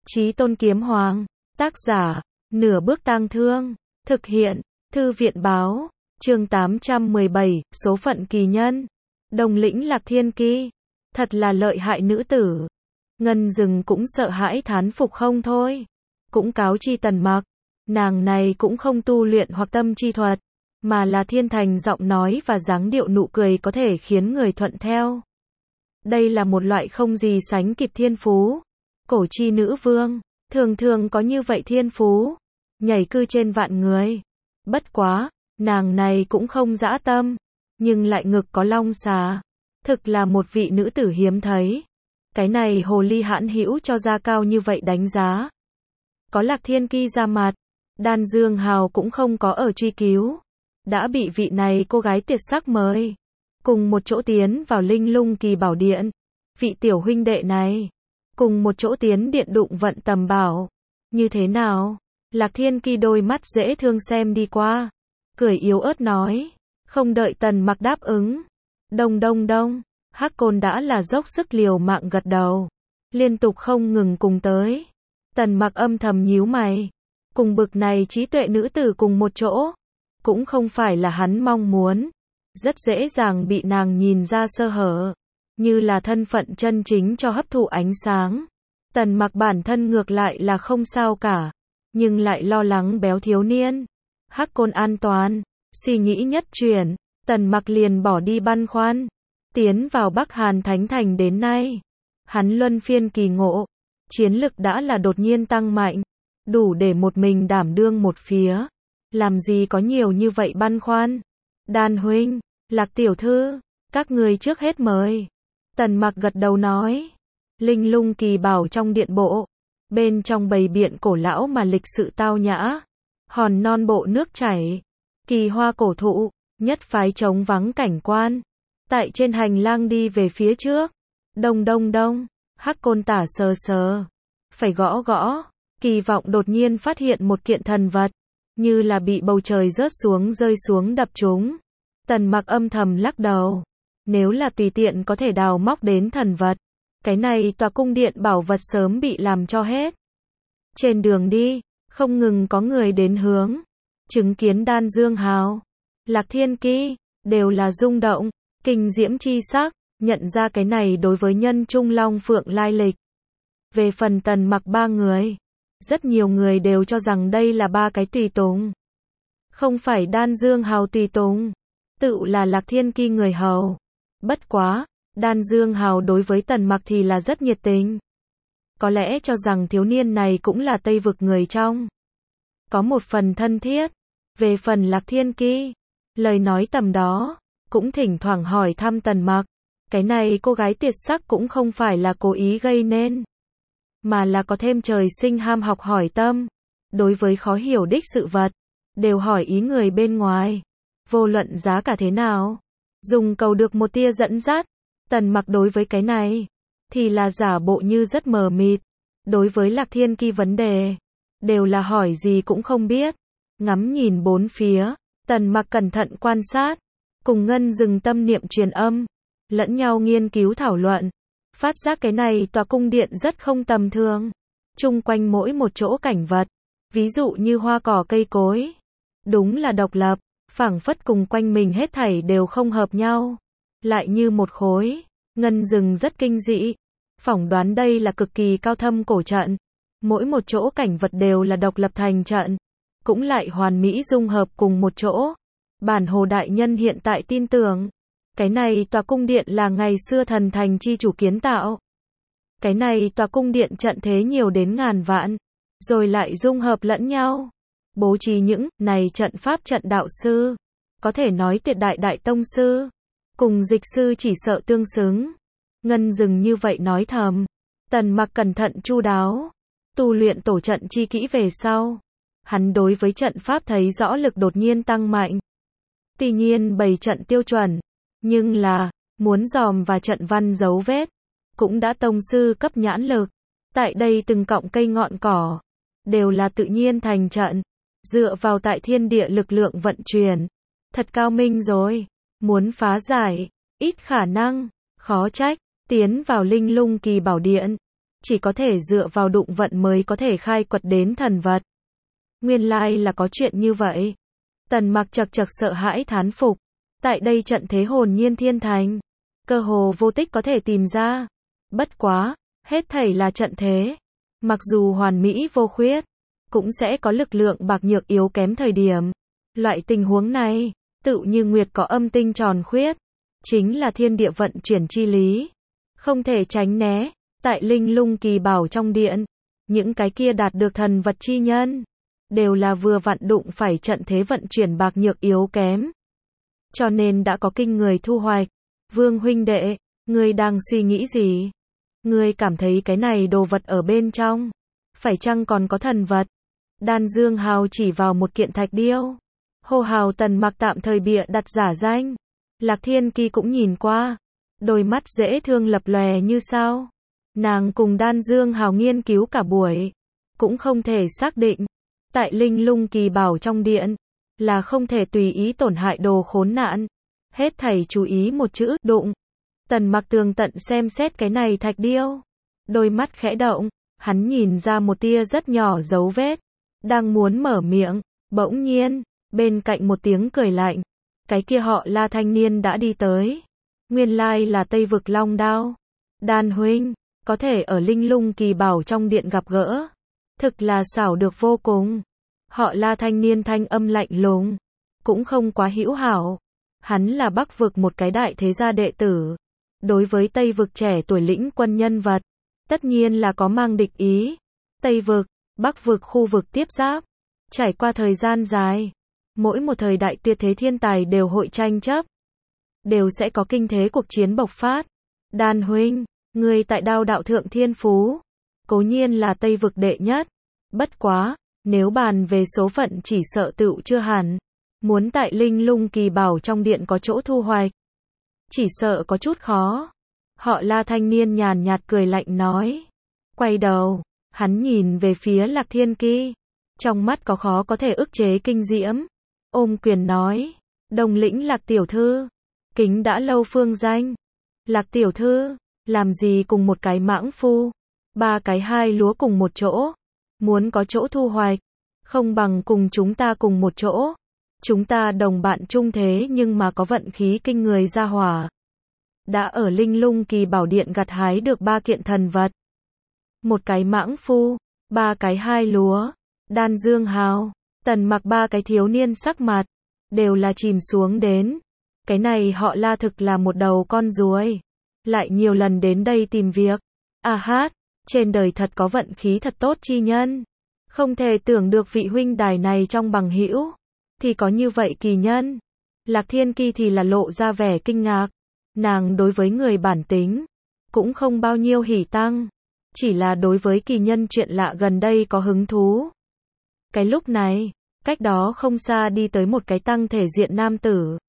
Chí Tôn Kiếm Hoàng, tác giả, Nửa Bước Tang Thương, thực hiện, Thư viện Báo, chương 817, số phận kỳ nhân. Đồng lĩnh Lạc Thiên Ki, thật là lợi hại nữ tử. Ngân Dừng cũng sợ hãi thán phục không thôi. Cũng cáo chi Tần Mặc, nàng này cũng không tu luyện hoặc tâm chi thuật, mà là thiên thành giọng nói và dáng điệu nụ cười có thể khiến người thuận theo. Đây là một loại không gì sánh kịp thiên phú. Cổ chi nữ vương, thường thường có như vậy thiên phú, nhảy cư trên vạn người. Bất quá, nàng này cũng không dã tâm, nhưng lại ngực có long xà. Thực là một vị nữ tử hiếm thấy. Cái này hồ ly hãn hữu cho ra cao như vậy đánh giá. Có Lạc Thiên Ki ra mặt, Đan Dương Hào cũng không có ở truy cứu. Đã bị vị này cô gái tuyệt sắc mời cùng một chỗ tiến vào Linh Lung Kỳ Bảo Điện. Vị tiểu huynh đệ này cùng một chỗ tiến điện đụng vận tầm bảo. Như thế nào? Lạc Thiên Ki đôi mắt dễ thương xem đi qua, cười yếu ớt nói. Không đợi Tần Mặc đáp ứng, đông đông đông, Hắc Côn đã là dốc sức liều mạng gật đầu, liên tục không ngừng cùng tới. Tần Mặc âm thầm nhíu mày, cùng bực này trí tuệ nữ tử cùng một chỗ, cũng không phải là hắn mong muốn, rất dễ dàng bị nàng nhìn ra sơ hở, như là thân phận chân chính cho hấp thụ ánh sáng. Tần Mặc bản thân ngược lại là không sao cả, nhưng lại lo lắng béo thiếu niên, Hắc Côn an toàn. Suy nghĩ nhất chuyển, Tần Mặc liền bỏ đi băn khoăn. Tiến vào Bắc Hàn Thánh Thành đến nay, hắn luân phiên kỳ ngộ, chiến lực đã là đột nhiên tăng mạnh, đủ để một mình đảm đương một phía. Làm gì có nhiều như vậy băn khoăn. Đan huynh, Lạc tiểu thư, các người trước hết mời. Tần Mặc gật đầu nói. Linh Lung Kỳ Bảo trong điện bộ, bên trong bày biện cổ lão mà lịch sự tao nhã, hòn non bộ nước chảy, kỳ hoa cổ thụ, nhất phái trống vắng cảnh quan. Tại trên hành lang đi về phía trước, đông đông đông, Hắc Côn tả sờ sờ, phải gõ gõ, kỳ vọng đột nhiên phát hiện một kiện thần vật, như là bị bầu trời rớt xuống rơi xuống đập trúng. Tần Mặc âm thầm lắc đầu, nếu là tùy tiện có thể đào móc đến thần vật, cái này tòa cung điện bảo vật sớm bị làm cho hết. Trên đường đi, không ngừng có người đến hướng, chứng kiến Đan Dương Hào, Lạc Thiên Ki, đều là rung động, kinh diễm chi sắc, nhận ra cái này đối với nhân trung long phượng lai lịch. Về phần Tần Mặc ba người, rất nhiều người đều cho rằng đây là ba cái tùy tùng. Không phải Đan Dương Hào tùy tùng, tự là Lạc Thiên Ki người hầu. Bất quá, Đan Dương Hào đối với Tần Mặc thì là rất nhiệt tình. Có lẽ cho rằng thiếu niên này cũng là Tây vực người trong. Có một phần thân thiết. Về phần Lạc Thiên Ki, lời nói tầm đó, cũng thỉnh thoảng hỏi thăm Tần Mặc. Cái này cô gái tuyệt sắc cũng không phải là cố ý gây nên, mà là có thêm trời sinh ham học hỏi tâm. Đối với khó hiểu đích sự vật, đều hỏi ý người bên ngoài. Vô luận giá cả thế nào, dùng cầu được một tia dẫn dắt. Tần Mặc đối với cái này, thì là giả bộ như rất mờ mịt. Đối với Lạc Thiên Ki vấn đề, đều là hỏi gì cũng không biết. Ngắm nhìn bốn phía, Tần Mặc cẩn thận quan sát, cùng Ngân Dừng tâm niệm truyền âm, lẫn nhau nghiên cứu thảo luận, phát giác cái này tòa cung điện rất không tầm thường. Chung quanh mỗi một chỗ cảnh vật, ví dụ như hoa cỏ cây cối, đúng là độc lập, phảng phất cùng quanh mình hết thảy đều không hợp nhau, lại như một khối. Ngân Dừng rất kinh dị, phỏng đoán đây là cực kỳ cao thâm cổ trận, mỗi một chỗ cảnh vật đều là độc lập thành trận, cũng lại hoàn mỹ dung hợp cùng một chỗ. Bản Hồ đại nhân hiện tại tin tưởng, cái này tòa cung điện là ngày xưa thần thành chi chủ kiến tạo. Cái này tòa cung điện trận thế nhiều đến ngàn vạn, rồi lại dung hợp lẫn nhau, bố trí những này trận pháp trận đạo sư, có thể nói tuyệt đại đại tông sư, cùng dịch sư chỉ sợ tương xứng. Ngân Dừng như vậy nói thầm. Tần Mặc cẩn thận chu đáo, tu luyện tổ trận chi kỹ về sau, hắn đối với trận pháp thấy rõ lực đột nhiên tăng mạnh. Tuy nhiên bày trận tiêu chuẩn, nhưng là, muốn dòm và trận văn dấu vết, cũng đã tông sư cấp nhãn lực. Tại đây từng cọng cây ngọn cỏ, đều là tự nhiên thành trận, dựa vào tại thiên địa lực lượng vận chuyển. Thật cao minh rồi, muốn phá giải, ít khả năng, khó trách, tiến vào Linh Lung Kỳ Bảo Điện. chỉ có thể dựa vào đụng vận mới có thể khai quật đến thần vật. Nguyên lai là có chuyện như vậy. Tần Mặc chậc chậc sợ hãi thán phục. Tại đây trận thế hồn nhiên thiên thành, cơ hồ vô tích có thể tìm ra. Bất quá, hết thảy là trận thế. Mặc dù hoàn mỹ vô khuyết, cũng sẽ có lực lượng bạc nhược yếu kém thời điểm. Loại tình huống này, tựu như nguyệt có âm tinh tròn khuyết, chính là thiên địa vận chuyển chi lý. Không thể tránh né. Tại linh lung kỳ bảo trong điện, những cái kia đạt được thần vật chi nhân, đều là vừa vặn đụng phải trận thế vận chuyển bạc nhược yếu kém. Cho nên đã có kinh người thu hoạch. Vương huynh đệ, ngươi đang suy nghĩ gì? Ngươi cảm thấy cái này đồ vật ở bên trong, phải chăng còn có thần vật? Đan Dương Hào chỉ vào một kiện thạch điêu. Hô hào Tần Mặc tạm thời bịa đặt giả danh. Lạc Thiên Kỳ cũng nhìn qua, đôi mắt dễ thương lập lòe như sao. Nàng cùng Đan Dương Hào nghiên cứu cả buổi, cũng không thể xác định. Tại linh lung kỳ bảo trong điện, là không thể tùy ý tổn hại đồ khốn nạn. Hết thảy chú ý một chữ, đụng. Tần Mặc tường tận xem xét cái này thạch điêu. Đôi mắt khẽ động, hắn nhìn ra một tia rất nhỏ dấu vết. Đang muốn mở miệng, bỗng nhiên, bên cạnh một tiếng cười lạnh. Cái kia họ La thanh niên đã đi tới. Nguyên lai là Tây Vực Long Đao. Đan huynh, có thể ở linh lung kỳ bảo trong điện gặp gỡ. Thực là xảo được vô cùng. Họ La thanh niên thanh âm lạnh lùng, cũng không quá hữu hảo. Hắn là Bắc Vực một cái đại thế gia đệ tử. Đối với Tây Vực trẻ tuổi lĩnh quân nhân vật, tất nhiên là có mang địch ý. Tây Vực, Bắc Vực khu vực tiếp giáp. Trải qua thời gian dài, mỗi một thời đại tuyệt thế thiên tài đều hội tranh chấp. Đều sẽ có kinh thế cuộc chiến bộc phát. Đan huynh, người tại đao đạo thượng thiên phú, cố nhiên là Tây Vực đệ nhất. Bất quá, nếu bàn về số phận chỉ sợ tựu chưa hẳn. Muốn tại linh lung kỳ bảo trong điện có chỗ thu hoạch, chỉ sợ có chút khó. Họ La thanh niên nhàn nhạt cười lạnh nói. Quay đầu, hắn nhìn về phía Lạc Thiên Kỳ. Trong mắt có khó có thể ức chế kinh diễm. Ôm quyền nói. Đồng lĩnh Lạc tiểu thư, kính đã lâu phương danh. Lạc tiểu thư, làm gì cùng một cái mãng phu, ba cái hai lúa cùng một chỗ. Muốn có chỗ thu hoạch, không bằng cùng chúng ta cùng một chỗ. Chúng ta đồng bạn chung thế nhưng mà có vận khí kinh người ra hỏa. Đã ở linh lung kỳ bảo điện gặt hái được 3 kiện thần vật. Một cái mãng phu, 3 cái hai lúa. Đan Dương Hào, Tần Mặc 3 cái thiếu niên sắc mặt, đều là chìm xuống đến. Cái này họ La thực là một đầu con ruồi. Lại nhiều lần đến đây tìm việc. À hát, trên đời thật có vận khí thật tốt chi nhân. Không thể tưởng được vị huynh đài này trong bằng hữu thì có như vậy kỳ nhân. Lạc Thiên Kỳ thì là lộ ra vẻ kinh ngạc. Nàng đối với người bản tính cũng không bao nhiêu hỉ tăng, chỉ là đối với kỳ nhân chuyện lạ gần đây có hứng thú. Cái lúc này, cách đó không xa đi tới một cái tăng thể diện nam tử.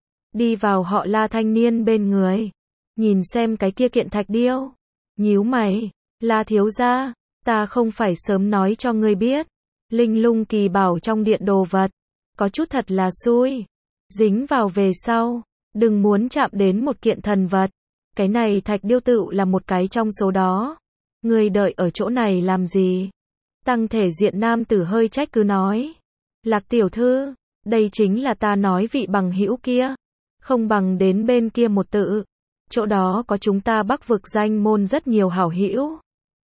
Đi vào họ La thanh niên bên người, nhìn xem cái kia kiện thạch điêu, nhíu mày. La thiếu gia, ta không phải sớm nói cho ngươi biết, linh lung kỳ bảo trong điện đồ vật, có chút thật là xui. Dính vào về sau, đừng muốn chạm đến một kiện thần vật. Cái này thạch điêu tựu là một cái trong số đó. Ngươi đợi ở chỗ này làm gì? Tăng thể diện nam tử hơi trách cứ nói. Lạc tiểu thư, đây chính là ta nói vị bằng hữu kia. Không bằng đến bên kia một tự. Chỗ đó có chúng ta Bắc Vực danh môn rất nhiều hảo hữu.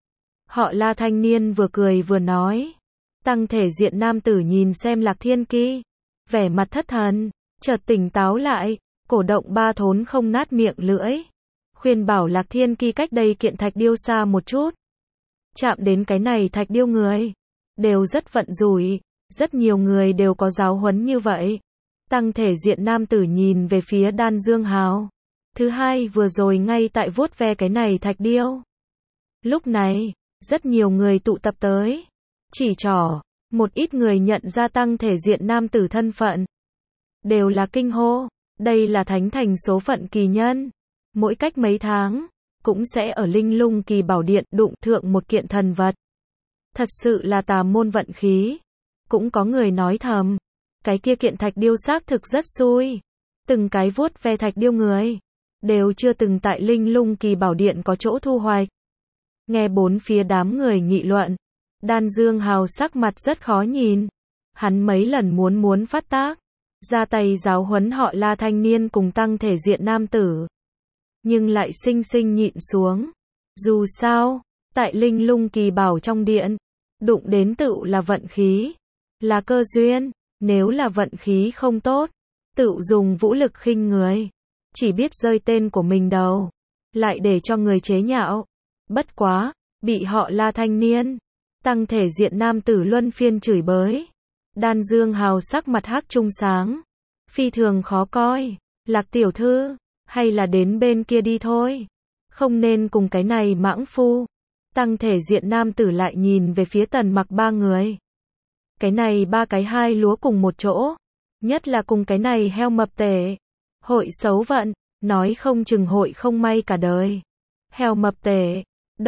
Họ La thanh niên vừa cười vừa nói. Tăng thể diện nam tử nhìn xem Lạc Thiên Kỳ, vẻ mặt thất thần, chợt tỉnh táo lại, cổ động ba thốn không nát miệng lưỡi. Khuyên bảo Lạc Thiên Kỳ cách đây kiện thạch điêu xa một chút. Chạm đến cái này thạch điêu người, đều rất vận rủi, rất nhiều người đều có giáo huấn như vậy. Tăng thể diện nam tử nhìn về phía Đan Dương Hào. Thứ hai vừa rồi ngay tại vuốt ve cái này thạch điêu. Lúc này, rất nhiều người tụ tập tới. Chỉ trỏ, một ít người nhận ra tăng thể diện nam tử thân phận. Đều là kinh hô, đây là thánh thành số phận kỳ nhân. Mỗi cách mấy tháng, cũng sẽ ở linh lung kỳ bảo điện đụng thượng một kiện thần vật. Thật sự là tà môn vận khí. Cũng có người nói thầm, cái kia kiện thạch điêu xác thực rất xui. Từng cái vuốt ve thạch điêu người, đều chưa từng tại linh lung kỳ bảo điện có chỗ thu hoạch. Nghe bốn phía đám người nghị luận, Đan Dương Hào sắc mặt rất khó nhìn. Hắn mấy lần muốn phát tác, ra tay giáo huấn họ La thanh niên cùng tăng thể diện nam tử. Nhưng lại sinh sinh nhịn xuống. Dù sao, tại Linh Lung Kỳ Bảo trong điện, đụng đến tựu là vận khí, là cơ duyên, nếu là vận khí không tốt, tựu dùng vũ lực khinh người, chỉ biết rơi tên của mình đầu, lại để cho người chế nhạo. Bất quá, bị họ La thanh niên, tăng thể diện nam tử luân phiên chửi bới. Đan Dương Hào sắc mặt hắc trung sáng, phi thường khó coi. Lạc tiểu thư, hay là đến bên kia đi thôi, không nên cùng cái này mãng phu. Tăng thể diện nam tử lại nhìn về phía Tần Mặc ba người. Cái này ba cái hai lúa cùng một chỗ, nhất là cùng cái này heo mập tể, hội xấu vận, nói không chừng hội không may cả đời. Heo mập tể,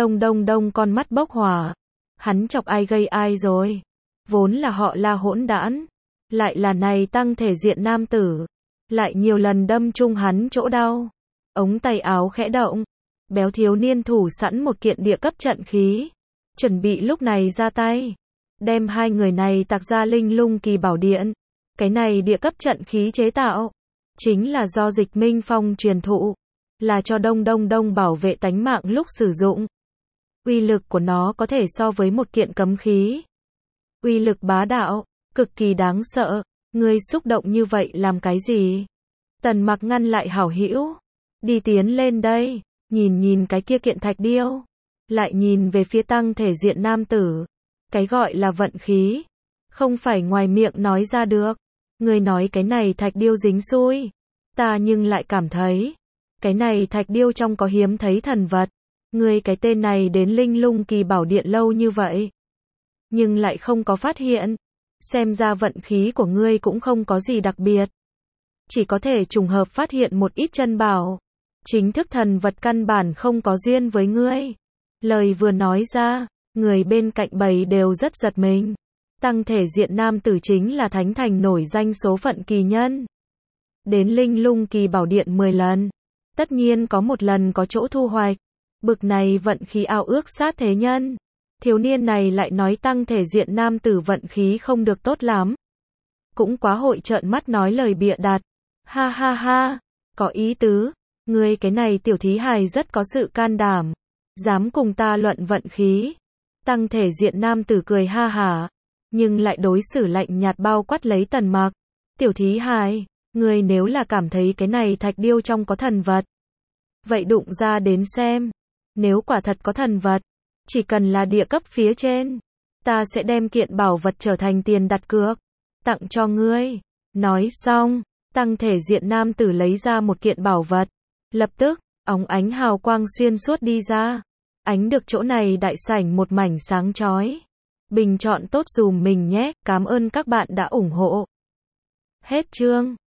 đông con mắt bốc hỏa, hắn chọc ai gây ai rồi, vốn là họ La hỗn đản, lại là này tăng thể diện nam tử, lại nhiều lần đâm chung hắn chỗ đau. Ống tay áo khẽ động, béo thiếu niên thủ sẵn một kiện địa cấp trận khí, chuẩn bị lúc này ra tay, đem hai người này tạc ra Linh Lung Kỳ Bảo điện. Cái này địa cấp trận khí chế tạo, chính là do Dịch Minh Phong truyền thụ, là cho đông bảo vệ tánh mạng lúc sử dụng. Uy lực của nó có thể so với một kiện cấm khí. Uy lực bá đạo, cực kỳ đáng sợ. Ngươi xúc động như vậy làm cái gì? Tần Mặc ngăn lại hảo hữu, đi tiến lên đây, nhìn cái kia kiện thạch điêu, lại nhìn về phía tăng thể diện nam tử. Cái gọi là vận khí, không phải ngoài miệng nói ra được. Ngươi nói cái này thạch điêu dính xui, ta nhưng lại cảm thấy, cái này thạch điêu trong có hiếm thấy thần vật. Ngươi cái tên này đến Linh Lung Kỳ Bảo điện lâu như vậy, nhưng lại không có phát hiện, xem ra vận khí của ngươi cũng không có gì đặc biệt. Chỉ có thể trùng hợp phát hiện một ít chân bảo, chính thức thần vật căn bản không có duyên với ngươi. Lời vừa nói ra, người bên cạnh bầy đều rất giật mình. Tăng thể diện nam tử chính là thánh thành nổi danh số phận kỳ nhân. Đến Linh Lung Kỳ Bảo điện 10 lần, tất nhiên có một lần có chỗ thu hoạch. Bực này vận khí ao ước sát thế nhân. Thiếu niên này lại nói tăng thể diện nam tử vận khí không được tốt lắm. Cũng quá hội trợn mắt nói lời bịa đặt. Ha ha ha, có ý tứ. Ngươi cái này tiểu thí hài rất có sự can đảm, dám cùng ta luận vận khí. Tăng thể diện nam tử cười ha hả, nhưng lại đối xử lạnh nhạt bao quát lấy Tần Mặc. Tiểu thí hài, ngươi nếu là cảm thấy cái này thạch điêu trong có thần vật, vậy đụng ra đến xem. Nếu quả thật có thần vật, chỉ cần là địa cấp phía trên, ta sẽ đem kiện bảo vật trở thành tiền đặt cược, tặng cho ngươi. Nói xong, tăng thể diện nam tử lấy ra một kiện bảo vật. Lập tức, óng ánh hào quang xuyên suốt đi ra. Ánh được chỗ này đại sảnh một mảnh sáng chói. Bình chọn tốt dùm mình nhé, cảm ơn các bạn đã ủng hộ. Hết chương.